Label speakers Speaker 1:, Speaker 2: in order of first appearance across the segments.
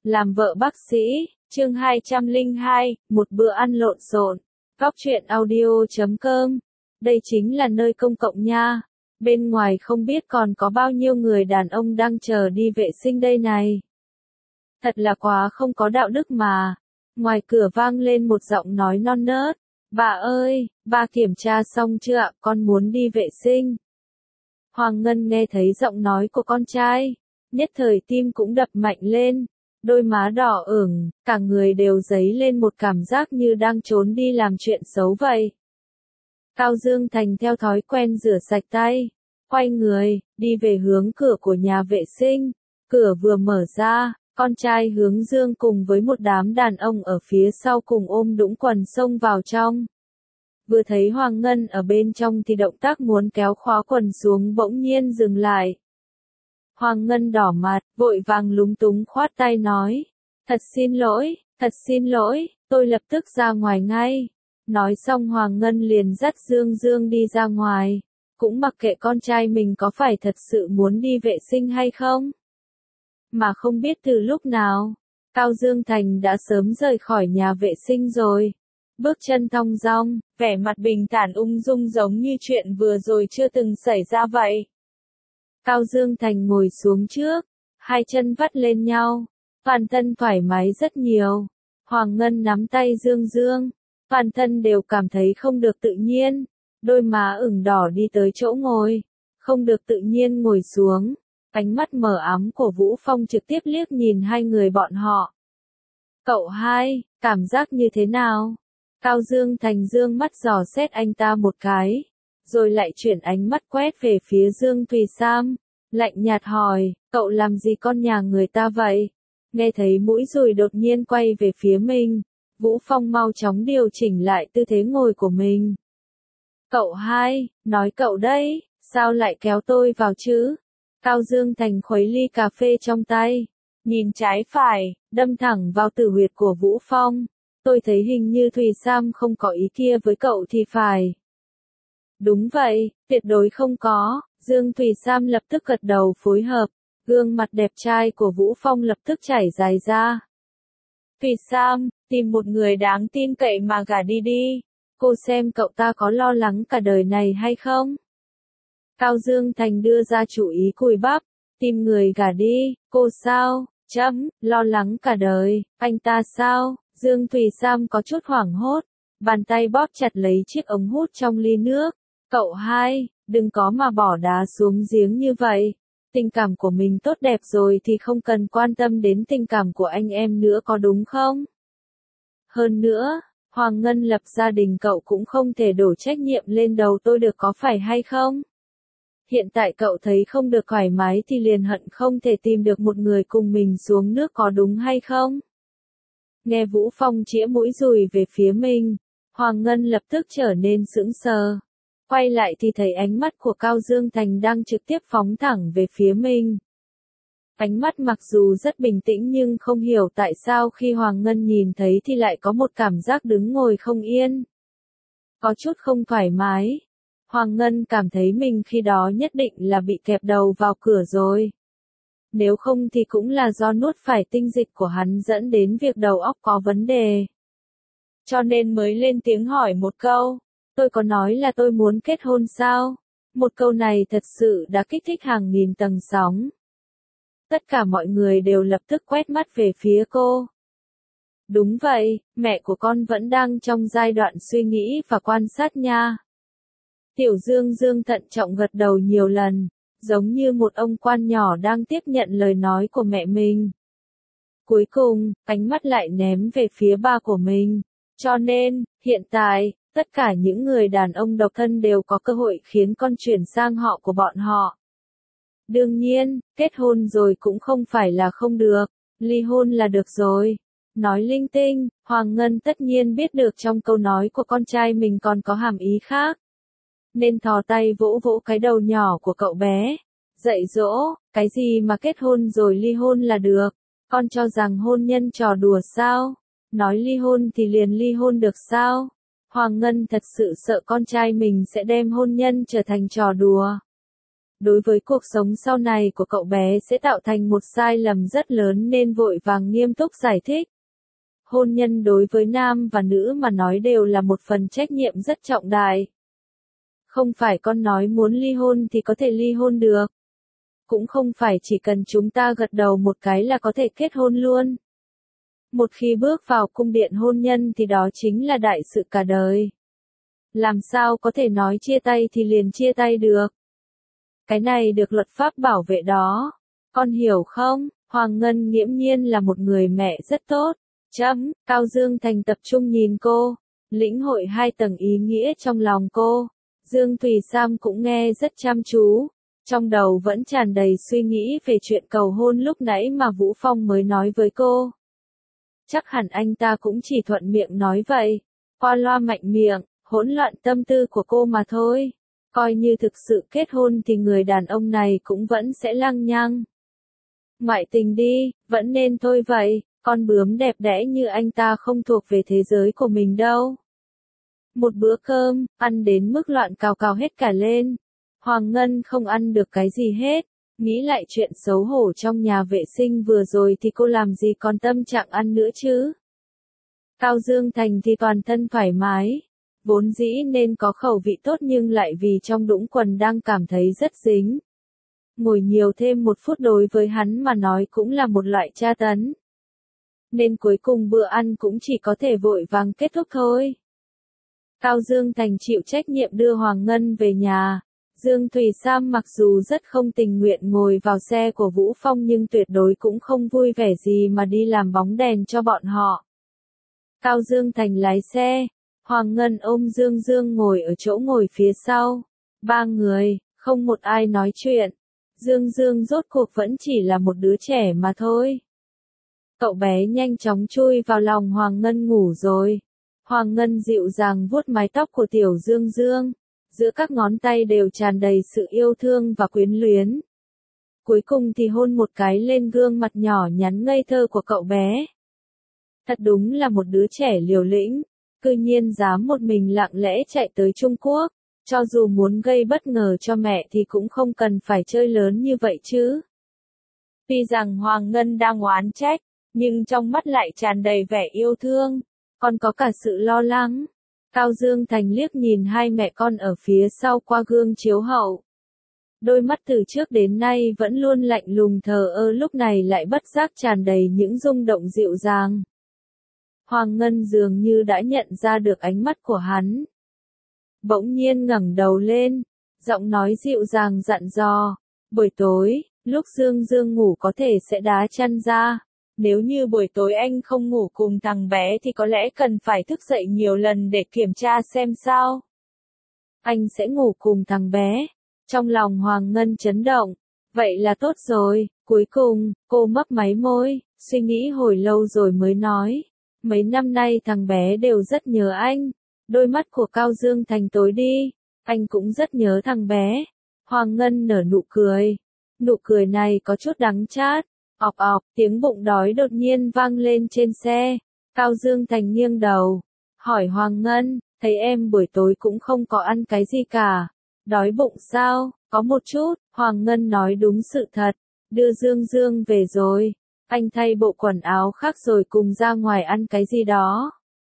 Speaker 1: Làm vợ bác sĩ, chương 202, một bữa ăn lộn xộn. Góc truyện audio.com. Đây chính là nơi công cộng nha. Bên ngoài không biết còn có bao nhiêu người đàn ông đang chờ đi vệ sinh đây này. Thật là quá không có đạo đức mà. Ngoài cửa vang lên một giọng nói non nớt. Bà ơi, bà kiểm tra xong chưa ạ, con muốn đi vệ sinh. Hoàng Ngân nghe thấy giọng nói của con trai. Nhất thời tim cũng đập mạnh lên. Đôi má đỏ ửng, cả người đều dấy lên một cảm giác như đang trốn đi làm chuyện xấu vậy. Cao Dương Thành theo thói quen rửa sạch tay, quay người, đi về hướng cửa của nhà vệ sinh. Cửa vừa mở ra, con trai Hướng Dương cùng với một đám đàn ông ở phía sau cùng ôm đũng quần xông vào trong. Vừa thấy Hoàng Ngân ở bên trong thì động tác muốn kéo khóa quần xuống bỗng nhiên dừng lại. Hoàng Ngân đỏ mặt, vội vàng lúng túng khoát tay nói. Thật xin lỗi, tôi lập tức ra ngoài ngay. Nói xong Hoàng Ngân liền dắt Dương Dương đi ra ngoài. Cũng mặc kệ con trai mình có phải thật sự muốn đi vệ sinh hay không. Mà không biết từ lúc nào, Cao Dương Thành đã sớm rời khỏi nhà vệ sinh rồi. Bước chân thong dong, vẻ mặt bình thản ung dung giống như chuyện vừa rồi chưa từng xảy ra vậy. Cao Dương Thành ngồi xuống trước, hai chân vắt lên nhau, toàn thân thoải mái rất nhiều. Hoàng Ngân nắm tay Dương Dương, toàn thân đều cảm thấy không được tự nhiên, đôi má ửng đỏ đi tới chỗ ngồi, không được tự nhiên ngồi xuống. Ánh mắt mờ ám của Vũ Phong trực tiếp liếc nhìn hai người bọn họ. Cậu hai, cảm giác như thế nào? Cao Dương Thành dương mắt dò xét anh ta một cái, rồi lại chuyển ánh mắt quét về phía Dương Thùy Sam, lạnh nhạt hỏi, cậu làm gì con nhà người ta vậy? Nghe thấy mũi dùi đột nhiên quay về phía mình, Vũ Phong mau chóng điều chỉnh lại tư thế ngồi của mình. Cậu hai, nói cậu đấy, sao lại kéo tôi vào chứ? Cao Dương Thành khuấy ly cà phê trong tay, nhìn trái phải, đâm thẳng vào tử huyệt của Vũ Phong. Tôi thấy hình như Thùy Sam không có ý kia với cậu thì phải. Đúng vậy, tuyệt đối không có. Dương Thùy Sam lập tức gật đầu phối hợp, gương mặt đẹp trai của Vũ Phong lập tức chảy dài ra. Thùy Sam, tìm một người đáng tin cậy mà gả đi đi. Cô xem cậu ta có lo lắng cả đời này hay không? Cao Dương Thành đưa ra chủ ý cùi bắp, tìm người gả đi, cô sao? Lo lắng cả đời, anh ta sao? Dương Thùy Sam có chút hoảng hốt, bàn tay bóp chặt lấy chiếc ống hút trong ly nước. Cậu hai, đừng có mà bỏ đá xuống giếng như vậy. Tình cảm của mình tốt đẹp rồi thì không cần quan tâm đến tình cảm của anh em nữa có đúng không? Hơn nữa, Hoàng Ngân lập gia đình cậu cũng không thể đổ trách nhiệm lên đầu tôi được có phải hay không? Hiện tại cậu thấy không được thoải mái thì liền hận không thể tìm được một người cùng mình xuống nước có đúng hay không? Nghe Vũ Phong chĩa mũi dùi về phía mình, Hoàng Ngân lập tức trở nên sững sờ. Quay lại thì thấy ánh mắt của Cao Dương Thành đang trực tiếp phóng thẳng về phía mình. Ánh mắt mặc dù rất bình tĩnh nhưng không hiểu tại sao khi Hoàng Ngân nhìn thấy thì lại có một cảm giác đứng ngồi không yên. Có chút không thoải mái. Hoàng Ngân cảm thấy mình khi đó nhất định là bị kẹp đầu vào cửa rồi. Nếu không thì cũng là do nuốt phải tinh dịch của hắn dẫn đến việc đầu óc có vấn đề. Cho nên mới lên tiếng hỏi một câu, tôi có nói là tôi muốn kết hôn sao? Một câu này thật sự đã kích thích hàng nghìn tầng sóng. Tất cả mọi người đều lập tức quét mắt về phía cô. Đúng vậy, mẹ của con vẫn đang trong giai đoạn suy nghĩ và quan sát nha. Tiểu Dương Dương thận trọng gật đầu nhiều lần, giống như một ông quan nhỏ đang tiếp nhận lời nói của mẹ mình. Cuối cùng, ánh mắt lại ném về phía ba của mình. Cho nên, hiện tại, tất cả những người đàn ông độc thân đều có cơ hội khiến con chuyển sang họ của bọn họ. Đương nhiên, kết hôn rồi cũng không phải là không được, ly hôn là được rồi. Nói linh tinh, Hoàng Ngân tất nhiên biết được trong câu nói của con trai mình còn có hàm ý khác. Nên thò tay vỗ vỗ cái đầu nhỏ của cậu bé. Dạy dỗ, cái gì mà kết hôn rồi ly hôn là được, con cho rằng hôn nhân trò đùa sao? Nói ly hôn thì liền ly hôn được sao? Hoàng Ngân thật sự sợ con trai mình sẽ đem hôn nhân trở thành trò đùa. đối với cuộc sống sau này của cậu bé sẽ tạo thành một sai lầm rất lớn nên vội vàng nghiêm túc giải thích. Hôn nhân đối với nam và nữ mà nói đều là một phần trách nhiệm rất trọng đại. Không phải con nói muốn ly hôn thì có thể ly hôn được. Cũng không phải chỉ cần chúng ta gật đầu một cái là có thể kết hôn luôn. Một khi bước vào cung điện hôn nhân thì đó chính là đại sự cả đời. Làm sao có thể nói chia tay thì liền chia tay được. Cái này được luật pháp bảo vệ đó. Con hiểu không? Hoàng Ngân nghiễm nhiên là một người mẹ rất tốt. Cao Dương Thành tập trung nhìn cô, lĩnh hội hai tầng ý nghĩa trong lòng cô. Dương Thùy Sam cũng nghe rất chăm chú, trong đầu vẫn tràn đầy suy nghĩ về chuyện cầu hôn lúc nãy mà Vũ Phong mới nói với cô. Chắc hẳn anh ta cũng chỉ thuận miệng nói vậy, qua loa mạnh miệng, hỗn loạn tâm tư của cô mà thôi. Coi như thực sự kết hôn thì người đàn ông này cũng vẫn sẽ lăng nhăng. Ngoại tình đi, vẫn nên thôi vậy, con bướm đẹp đẽ như anh ta không thuộc về thế giới của mình đâu. Một bữa cơm, ăn đến mức loạn cào cào hết cả lên. Hoàng Ngân không ăn được cái gì hết. Nghĩ lại chuyện xấu hổ trong nhà vệ sinh vừa rồi thì cô làm gì còn tâm trạng ăn nữa chứ. Cao Dương Thành thì toàn thân thoải mái. Vốn dĩ nên có khẩu vị tốt nhưng lại vì trong đũng quần đang cảm thấy rất dính. Ngồi nhiều thêm một phút đối với hắn mà nói cũng là một loại tra tấn. Nên cuối cùng bữa ăn cũng chỉ có thể vội vàng kết thúc thôi. Cao Dương Thành chịu trách nhiệm đưa Hoàng Ngân về nhà. Dương Thùy Sam mặc dù rất không tình nguyện ngồi vào xe của Vũ Phong nhưng tuyệt đối cũng không vui vẻ gì mà đi làm bóng đèn cho bọn họ. Cao Dương Thành lái xe, Hoàng Ngân ôm Dương Dương ngồi ở chỗ ngồi phía sau. Ba người, không một ai nói chuyện. Dương Dương rốt cuộc vẫn chỉ là một đứa trẻ mà thôi. Cậu bé nhanh chóng chui vào lòng Hoàng Ngân ngủ rồi. Hoàng Ngân dịu dàng vuốt mái tóc của Tiểu Dương Dương. Giữa các ngón tay đều tràn đầy sự yêu thương và quyến luyến. Cuối cùng thì hôn một cái lên gương mặt nhỏ nhắn ngây thơ của cậu bé. Thật đúng là một đứa trẻ liều lĩnh, cư nhiên dám một mình lặng lẽ chạy tới Trung Quốc. Cho dù muốn gây bất ngờ cho mẹ thì cũng không cần phải chơi lớn như vậy chứ. Tuy rằng Hoàng Ngân đang oán trách, nhưng trong mắt lại tràn đầy vẻ yêu thương, còn có cả sự lo lắng. Cao Dương Thành liếc nhìn hai mẹ con ở phía sau qua gương chiếu hậu. Đôi mắt từ trước đến nay vẫn luôn lạnh lùng thờ ơ lúc này lại bất giác tràn đầy những rung động dịu dàng. Hoàng Ngân dường như đã nhận ra được ánh mắt của hắn. Bỗng nhiên ngẩng đầu lên, giọng nói dịu dàng dặn dò, buổi tối, lúc Dương Dương ngủ có thể sẽ đá chăn ra. Nếu như buổi tối anh không ngủ cùng thằng bé thì có lẽ cần phải thức dậy nhiều lần để kiểm tra xem sao. Anh sẽ ngủ cùng thằng bé. Trong lòng Hoàng Ngân chấn động. Vậy là tốt rồi. Cuối cùng, cô mấp máy môi, suy nghĩ hồi lâu rồi mới nói. Mấy năm nay thằng bé đều rất nhớ anh. Đôi mắt của Cao Dương Thành tối đi. Anh cũng rất nhớ thằng bé. Hoàng Ngân nở nụ cười. Nụ cười này có chút đắng chát. Ọc ọc, tiếng bụng đói đột nhiên vang lên trên xe. Cao Dương Thành nghiêng đầu. Hỏi Hoàng Ngân, thấy em buổi tối cũng không có ăn cái gì cả. Đói bụng sao? Có một chút, Hoàng Ngân nói đúng sự thật. Đưa Dương Dương về rồi. Anh thay bộ quần áo khác rồi cùng ra ngoài ăn cái gì đó.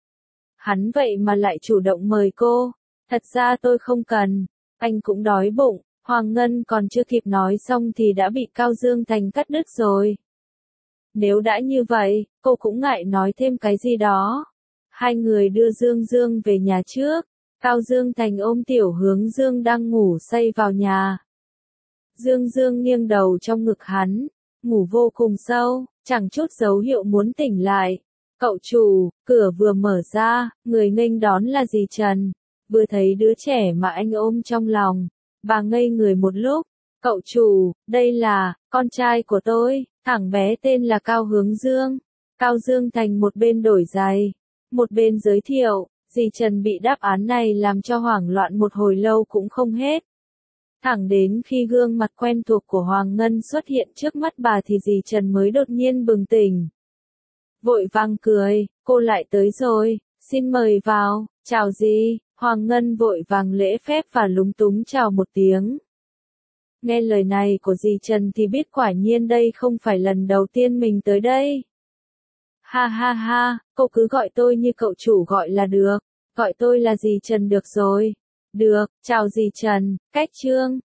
Speaker 1: Hắn vậy mà lại chủ động mời cô. Thật ra tôi không cần. Anh cũng đói bụng. Hoàng Ngân còn chưa kịp nói xong thì đã bị Cao Dương Thành cắt đứt rồi. Nếu đã như vậy, cô cũng ngại nói thêm cái gì đó. Hai người đưa Dương Dương về nhà trước. Cao Dương Thành ôm Tiểu Hướng Dương đang ngủ say vào nhà. Dương Dương nghiêng đầu trong ngực hắn, ngủ vô cùng sâu, chẳng chút dấu hiệu muốn tỉnh lại. Cậu chủ, cửa vừa mở ra, người nghênh đón là dì Trần. Vừa thấy đứa trẻ mà anh ôm trong lòng, bà ngây người một lúc. Cậu chủ, đây là con trai của tôi, thằng bé tên là Cao Hướng Dương. Cao Dương Thành một bên đổi giày, một bên giới thiệu. Dì Trần bị đáp án này làm cho hoảng loạn một hồi lâu cũng không hết. Thẳng đến khi gương mặt quen thuộc của Hoàng Ngân xuất hiện trước mắt bà thì dì Trần mới đột nhiên bừng tỉnh. Vội vàng cười, cô lại tới rồi, xin mời vào, chào dì. Hoàng Ngân vội vàng lễ phép và lúng túng chào một tiếng. Nghe lời này của dì Trần thì biết quả nhiên đây không phải lần đầu tiên mình tới đây. Ha ha ha, cậu cứ gọi tôi như cậu chủ gọi là được. Gọi tôi là dì Trần được rồi. Được, chào dì Trần, cách Trương.